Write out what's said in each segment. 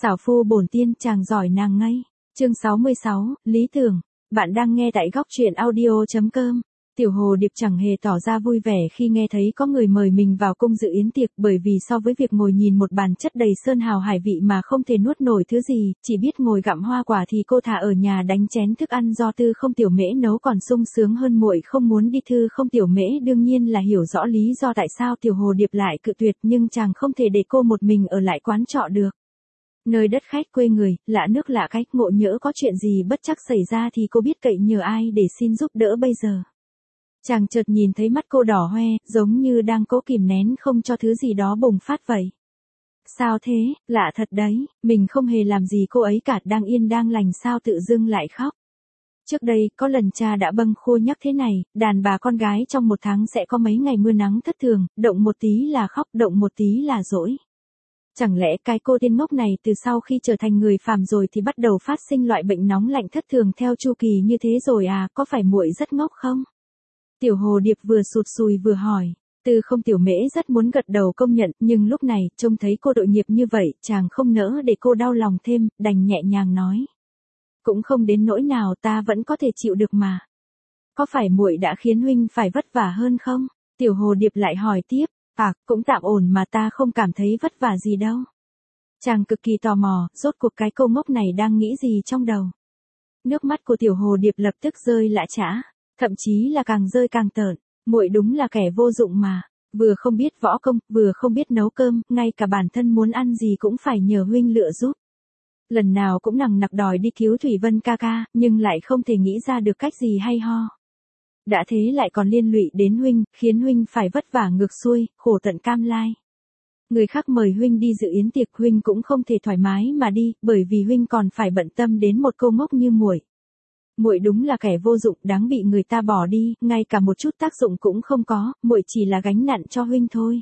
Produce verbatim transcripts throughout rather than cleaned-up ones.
Xảo phu bổn tiên chàng giỏi nàng ngây. Chương sáu mươi sáu, lý tưởng. Bạn đang nghe tại góc truyện audio.com. Tiểu Hồ Điệp chẳng hề tỏ ra vui vẻ khi nghe thấy có người mời mình vào cung dự yến tiệc, bởi vì so với việc ngồi nhìn một bàn chất đầy sơn hào hải vị mà không thể nuốt nổi thứ gì, chỉ biết ngồi gặm hoa quả thì cô thà ở nhà đánh chén thức ăn do Tư Không Tiểu Mễ nấu còn sung sướng hơn. Muội không muốn đi. Tư Không Tiểu Mễ đương nhiên là hiểu rõ lý do tại sao Tiểu Hồ Điệp lại cự tuyệt, nhưng chàng không thể để cô một mình ở lại quán trọ được. Nơi đất khách quê người, lạ nước lạ cách, ngộ nhỡ có chuyện gì bất trắc xảy ra thì cô biết cậy nhờ ai để xin giúp đỡ bây giờ. Chàng chợt nhìn thấy mắt cô đỏ hoe, giống như đang cố kìm nén không cho thứ gì đó bùng phát vậy. Sao thế, lạ thật đấy, mình không hề làm gì cô ấy cả, đang yên đang lành sao tự dưng lại khóc. Trước đây, có lần cha đã bâng khuya nhắc thế này, đàn bà con gái trong một tháng sẽ có mấy ngày mưa nắng thất thường, động một tí là khóc, động một tí là dỗi. Chẳng lẽ cái cô tên ngốc này từ sau khi trở thành người phàm rồi thì bắt đầu phát sinh loại bệnh nóng lạnh thất thường theo chu kỳ như thế rồi à, có phải muội rất ngốc không? Tiểu Hồ Điệp vừa sụt sùi vừa hỏi. Tư Không Tiểu Mễ rất muốn gật đầu công nhận, nhưng lúc này, trông thấy cô tội nghiệp như vậy, chàng không nỡ để cô đau lòng thêm, đành nhẹ nhàng nói. Cũng không đến nỗi nào, ta vẫn có thể chịu được mà. Có phải muội đã khiến huynh phải vất vả hơn không? Tiểu Hồ Điệp lại hỏi tiếp. À, cũng tạm ổn mà, ta không cảm thấy vất vả gì đâu. Chàng cực kỳ tò mò, rốt cuộc cái cô ngốc này đang nghĩ gì trong đầu. Nước mắt của Tiểu Hồ Điệp lập tức rơi lã chã, thậm chí là càng rơi càng tợn. Muội đúng là kẻ vô dụng mà, vừa không biết võ công, vừa không biết nấu cơm, ngay cả bản thân muốn ăn gì cũng phải nhờ huynh lựa giúp. Lần nào cũng nằng nặc đòi đi cứu Thủy Vân ca ca, nhưng lại không thể nghĩ ra được cách gì hay ho. Đã thế lại còn liên lụy đến huynh, khiến huynh phải vất vả ngược xuôi, khổ tận cam lai. Người khác mời huynh đi dự yến tiệc, huynh cũng không thể thoải mái mà đi, bởi vì huynh còn phải bận tâm đến một cô ngốc như muội. Muội đúng là kẻ vô dụng, đáng bị người ta bỏ đi, ngay cả một chút tác dụng cũng không có, muội chỉ là gánh nặng cho huynh thôi.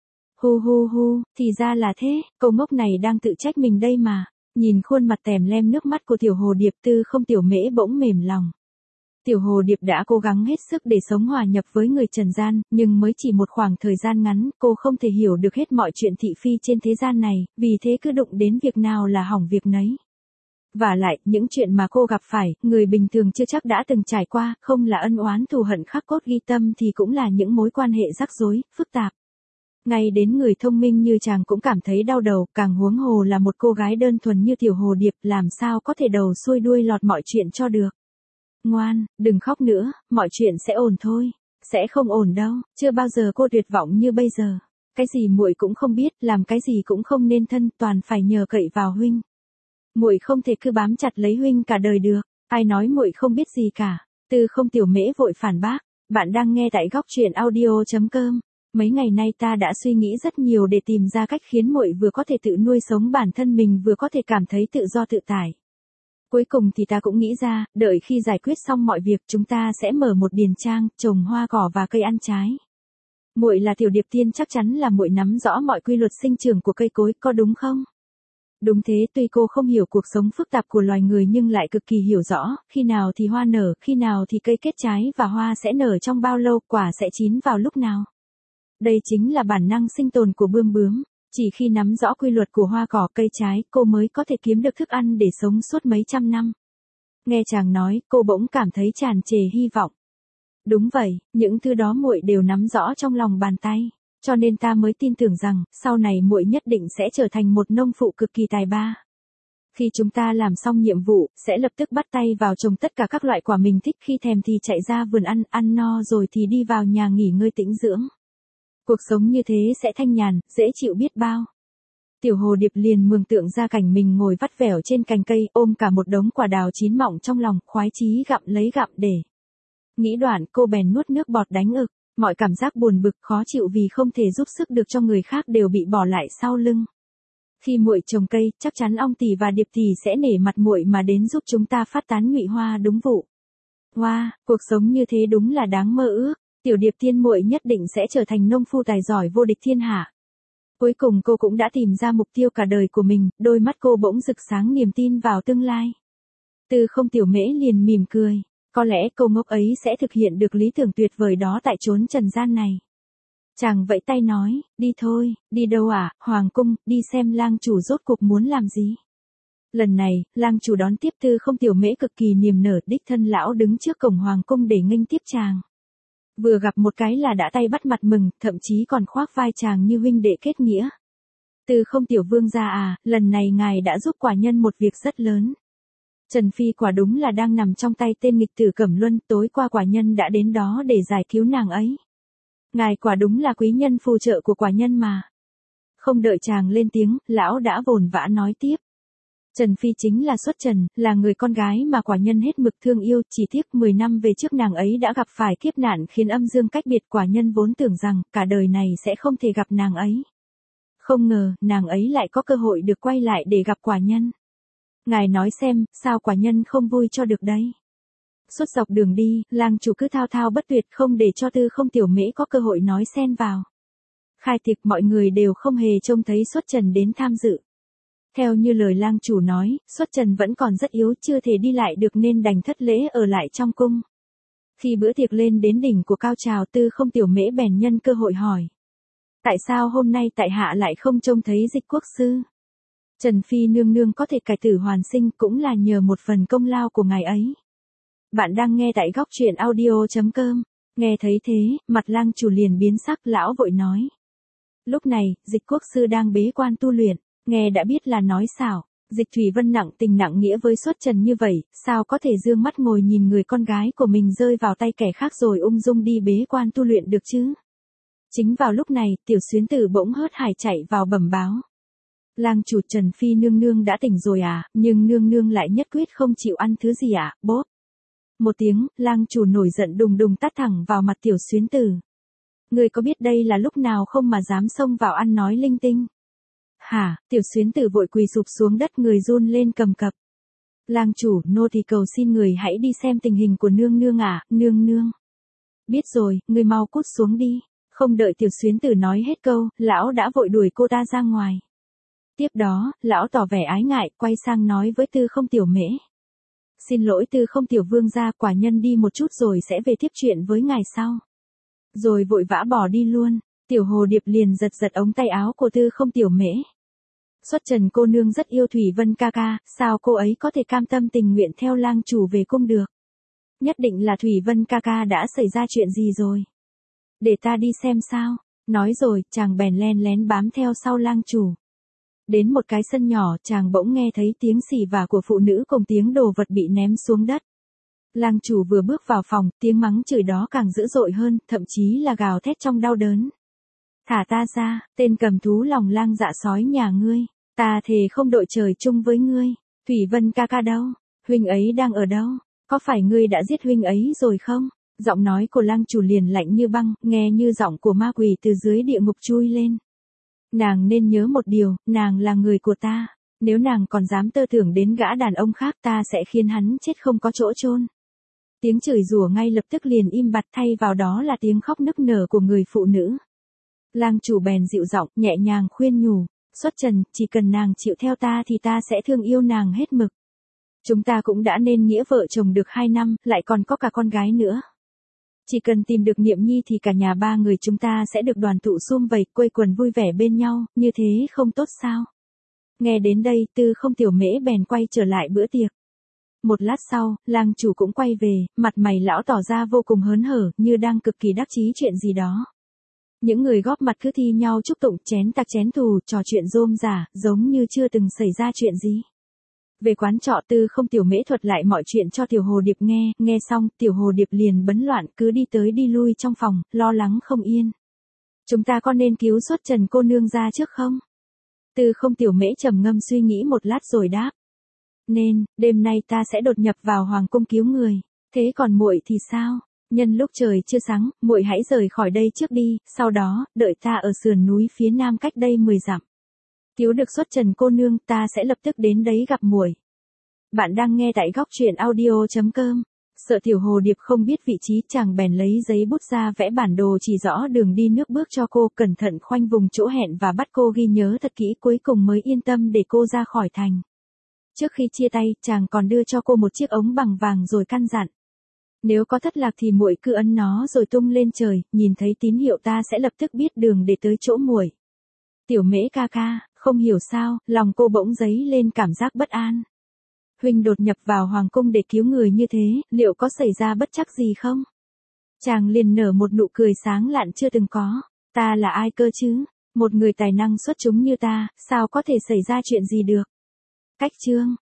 Hu hu hu, thì ra là thế, cô ngốc này đang tự trách mình đây mà. Nhìn khuôn mặt tèm lem nước mắt của Tiểu Hồ Điệp, Tư Không Tiểu Mễ bỗng mềm lòng. Tiểu Hồ Điệp đã cố gắng hết sức để sống hòa nhập với người trần gian, nhưng mới chỉ một khoảng thời gian ngắn, cô không thể hiểu được hết mọi chuyện thị phi trên thế gian này, vì thế cứ đụng đến việc nào là hỏng việc nấy. Và lại, những chuyện mà cô gặp phải, người bình thường chưa chắc đã từng trải qua, không là ân oán thù hận khắc cốt ghi tâm thì cũng là những mối quan hệ rắc rối, phức tạp. Ngay đến người thông minh như chàng cũng cảm thấy đau đầu, càng huống hồ là một cô gái đơn thuần như Tiểu Hồ Điệp, làm sao có thể đầu xuôi đuôi lọt mọi chuyện cho được. Ngoan, đừng khóc nữa, mọi chuyện sẽ ổn thôi. Sẽ không ổn đâu, chưa bao giờ cô tuyệt vọng như bây giờ. Cái gì muội cũng không biết, làm cái gì cũng không nên thân, toàn phải nhờ cậy vào huynh. Muội không thể cứ bám chặt lấy huynh cả đời được, ai nói muội không biết gì cả. Tư Không Tiểu Mễ vội phản bác. Bạn đang nghe tại góc truyện audio.com. Mấy ngày nay ta đã suy nghĩ rất nhiều để tìm ra cách khiến muội vừa có thể tự nuôi sống bản thân mình vừa có thể cảm thấy tự do tự tại. Cuối cùng thì ta cũng nghĩ ra, đợi khi giải quyết xong mọi việc chúng ta sẽ mở một điền trang, trồng hoa cỏ và cây ăn trái. Muội là Tiểu Điệp Tiên, chắc chắn là muội nắm rõ mọi quy luật sinh trưởng của cây cối, có đúng không? Đúng thế, tuy cô không hiểu cuộc sống phức tạp của loài người nhưng lại cực kỳ hiểu rõ, khi nào thì hoa nở, khi nào thì cây kết trái và hoa sẽ nở trong bao lâu, quả sẽ chín vào lúc nào. Đây chính là bản năng sinh tồn của bươm bướm. Chỉ khi nắm rõ quy luật của hoa cỏ cây trái, cô mới có thể kiếm được thức ăn để sống suốt mấy trăm năm. Nghe chàng nói, cô bỗng cảm thấy tràn trề hy vọng. Đúng vậy, những thứ đó muội đều nắm rõ trong lòng bàn tay, cho nên ta mới tin tưởng rằng, sau này muội nhất định sẽ trở thành một nông phụ cực kỳ tài ba. Khi chúng ta làm xong nhiệm vụ, sẽ lập tức bắt tay vào trồng tất cả các loại quả mình thích, khi thèm thì chạy ra vườn ăn, ăn no rồi thì đi vào nhà nghỉ ngơi tĩnh dưỡng. Cuộc sống như thế sẽ thanh nhàn, dễ chịu biết bao. Tiểu Hồ Điệp liền mường tượng ra cảnh mình ngồi vắt vẻo trên cành cây, ôm cả một đống quả đào chín mọng trong lòng, khoái chí gặm lấy gặm để. Nghĩ đoạn, cô bèn nuốt nước bọt đánh ực, mọi cảm giác buồn bực khó chịu vì không thể giúp sức được cho người khác đều bị bỏ lại sau lưng. Khi muội trồng cây, chắc chắn Ong tỷ và Điệp tỷ sẽ nể mặt muội mà đến giúp chúng ta phát tán nhụy hoa đúng vụ. Wow, cuộc sống như thế đúng là đáng mơ ước. Tiểu Điệp Tiên muội nhất định sẽ trở thành nông phu tài giỏi vô địch thiên hạ. Cuối cùng cô cũng đã tìm ra mục tiêu cả đời của mình, đôi mắt cô bỗng rực sáng niềm tin vào tương lai. Tư Không Tiểu Mễ liền mỉm cười, có lẽ cô ngốc ấy sẽ thực hiện được lý tưởng tuyệt vời đó tại chốn trần gian này. Chàng vẫy tay nói, đi thôi, đi đâu à, Hoàng cung, đi xem lang chủ rốt cuộc muốn làm gì. Lần này, lang chủ đón tiếp Tư Không Tiểu Mễ cực kỳ niềm nở, đích thân lão đứng trước cổng hoàng cung để nghênh tiếp chàng. Vừa gặp một cái là đã tay bắt mặt mừng, thậm chí còn khoác vai chàng như huynh đệ kết nghĩa. Tư Không Tiểu vương gia à, lần này ngài đã giúp quả nhân một việc rất lớn. Trần Phi quả đúng là đang nằm trong tay tên nghịch tử Cẩm Luân, tối qua quả nhân đã đến đó để giải cứu nàng ấy. Ngài quả đúng là quý nhân phù trợ của quả nhân mà. Không đợi chàng lên tiếng, lão đã vồn vã nói tiếp. Trần Phi chính là xuất trần, là người con gái mà quả nhân hết mực thương yêu, chỉ tiếc mười năm về trước nàng ấy đã gặp phải kiếp nạn khiến âm dương cách biệt, quả nhân vốn tưởng rằng cả đời này sẽ không thể gặp nàng ấy. Không ngờ, nàng ấy lại có cơ hội được quay lại để gặp quả nhân. Ngài nói xem, sao quả nhân không vui cho được đấy. Suốt dọc đường đi, lang chủ cứ thao thao bất tuyệt không để cho Tư Không Tiểu Mễ có cơ hội nói xen vào. Khai tiệc mọi người đều không hề trông thấy xuất trần đến tham dự. Theo như lời lang chủ nói, xuất trần vẫn còn rất yếu, chưa thể đi lại được nên đành thất lễ ở lại trong cung. Khi bữa tiệc lên đến đỉnh của cao trào, Tư Không Tiểu Mễ bèn nhân cơ hội hỏi. Tại sao hôm nay tại hạ lại không trông thấy Dịch quốc sư? Trần Phi nương nương có thể cải tử hoàn sinh cũng là nhờ một phần công lao của ngài ấy. Bạn đang nghe tại góc truyện audio chấm com. Nghe thấy thế, mặt lang chủ liền biến sắc, lão vội nói. Lúc này, Dịch quốc sư đang bế quan tu luyện, nghe đã biết là nói xảo. Dịch Thủy Vân nặng tình nặng nghĩa với xuất trần như vậy, sao có thể dương mắt ngồi nhìn người con gái của mình rơi vào tay kẻ khác rồi ung dung đi bế quan tu luyện được chứ? Chính vào lúc này, tiểu xuyến tử bỗng hớt hải chạy vào bẩm báo. Lang chủ, Trần Phi nương nương đã tỉnh rồi à, nhưng nương nương lại nhất quyết không chịu ăn thứ gì ạ, à? Bốp. Một tiếng, lang chủ nổi giận đùng đùng tát thẳng vào mặt tiểu xuyến tử. Người có biết đây là lúc nào không mà dám xông vào ăn nói linh tinh? Hả, tiểu xuyến tử vội quỳ sụp xuống đất, người run lên cầm cập. Lang chủ, nô thì cầu xin người hãy đi xem tình hình của nương nương à, nương nương. Biết rồi, người mau cút xuống đi. Không đợi tiểu xuyến tử nói hết câu, lão đã vội đuổi cô ta ra ngoài. Tiếp đó, lão tỏ vẻ ái ngại, quay sang nói với Tư Không Tiểu Mễ. Xin lỗi Tư Không Tiểu vương gia, quả nhân đi một chút rồi sẽ về tiếp chuyện với ngài sau. Rồi vội vã bỏ đi luôn. Tiểu Hồ Điệp liền giật giật ống tay áo của Tư Không Tiểu Mễ. Xuất trần cô nương rất yêu Thủy Vân ca ca, sao cô ấy có thể cam tâm tình nguyện theo lang chủ về cung được? Nhất định là Thủy Vân ca ca đã xảy ra chuyện gì rồi. Để ta đi xem sao. Nói rồi, chàng bèn len lén bám theo sau lang chủ. Đến một cái sân nhỏ, chàng bỗng nghe thấy tiếng xì vả của phụ nữ cùng tiếng đồ vật bị ném xuống đất. Lang chủ vừa bước vào phòng, tiếng mắng chửi đó càng dữ dội hơn, thậm chí là gào thét trong đau đớn. Thả ta ra, tên cầm thú lòng lang dạ sói nhà ngươi, ta thề không đội trời chung với ngươi. Thủy Vân ca ca đâu? Huynh ấy đang ở đâu? Có phải ngươi đã giết huynh ấy rồi không? Giọng nói của lang chủ liền lạnh như băng, nghe như giọng của ma quỷ từ dưới địa ngục chui lên. Nàng nên nhớ một điều, nàng là người của ta. Nếu nàng còn dám tơ tưởng đến gã đàn ông khác, ta sẽ khiến hắn chết không có chỗ chôn. Tiếng chửi rủa ngay lập tức liền im bặt, thay vào đó là tiếng khóc nức nở của người phụ nữ. Lang chủ bèn dịu giọng, nhẹ nhàng khuyên nhủ. Xuất trần, chỉ cần nàng chịu theo ta thì ta sẽ thương yêu nàng hết mực. Chúng ta cũng đã nên nghĩa vợ chồng được hai năm, lại còn có cả con gái nữa. Chỉ cần tìm được Niệm Nhi thì cả nhà ba người chúng ta sẽ được đoàn tụ sum vầy, quây quần vui vẻ bên nhau, như thế không tốt sao? Nghe đến đây, Tư Không Tiểu Mễ bèn quay trở lại bữa tiệc. Một lát sau, lang chủ cũng quay về, mặt mày lão tỏ ra vô cùng hớn hở, như đang cực kỳ đắc chí chuyện gì đó. Những người góp mặt cứ thi nhau chúc tụng, chén tạc chén thù, trò chuyện rôm rả, giống như chưa từng xảy ra chuyện gì. Về quán trọ, Tư Không Tiểu Mễ thuật lại mọi chuyện cho Tiểu Hồ Điệp nghe, nghe xong, Tiểu Hồ Điệp liền bấn loạn, cứ đi tới đi lui trong phòng, lo lắng không yên. Chúng ta có nên cứu xuất trần cô nương ra trước không? Tư Không Tiểu Mễ trầm ngâm suy nghĩ một lát rồi đáp. Nên, đêm nay ta sẽ đột nhập vào hoàng cung cứu người. Thế còn muội thì sao? Nhân lúc trời chưa sáng, muội hãy rời khỏi đây trước đi, sau đó, đợi ta ở sườn núi phía nam cách đây mười dặm. Cứu được xuất trần cô nương, ta sẽ lập tức đến đấy gặp muội. Bạn đang nghe tại góc truyện audio chấm com. Sợ Tiểu Hồ Điệp không biết vị trí, chàng bèn lấy giấy bút ra vẽ bản đồ chỉ rõ đường đi nước bước cho cô, cẩn thận khoanh vùng chỗ hẹn và bắt cô ghi nhớ thật kỹ, cuối cùng mới yên tâm để cô ra khỏi thành. Trước khi chia tay, chàng còn đưa cho cô một chiếc ống bằng vàng rồi căn dặn. Nếu có thất lạc thì muội cứ ấn nó rồi tung lên trời, nhìn thấy tín hiệu ta sẽ lập tức biết đường để tới chỗ muội. Tiểu Mễ ca ca, không hiểu sao, lòng cô bỗng dấy lên cảm giác bất an. Huynh đột nhập vào hoàng cung để cứu người như thế, liệu có xảy ra bất trắc gì không? Chàng liền nở một nụ cười sáng lạn chưa từng có. Ta là ai cơ chứ? Một người tài năng xuất chúng như ta, sao có thể xảy ra chuyện gì được? Cách chương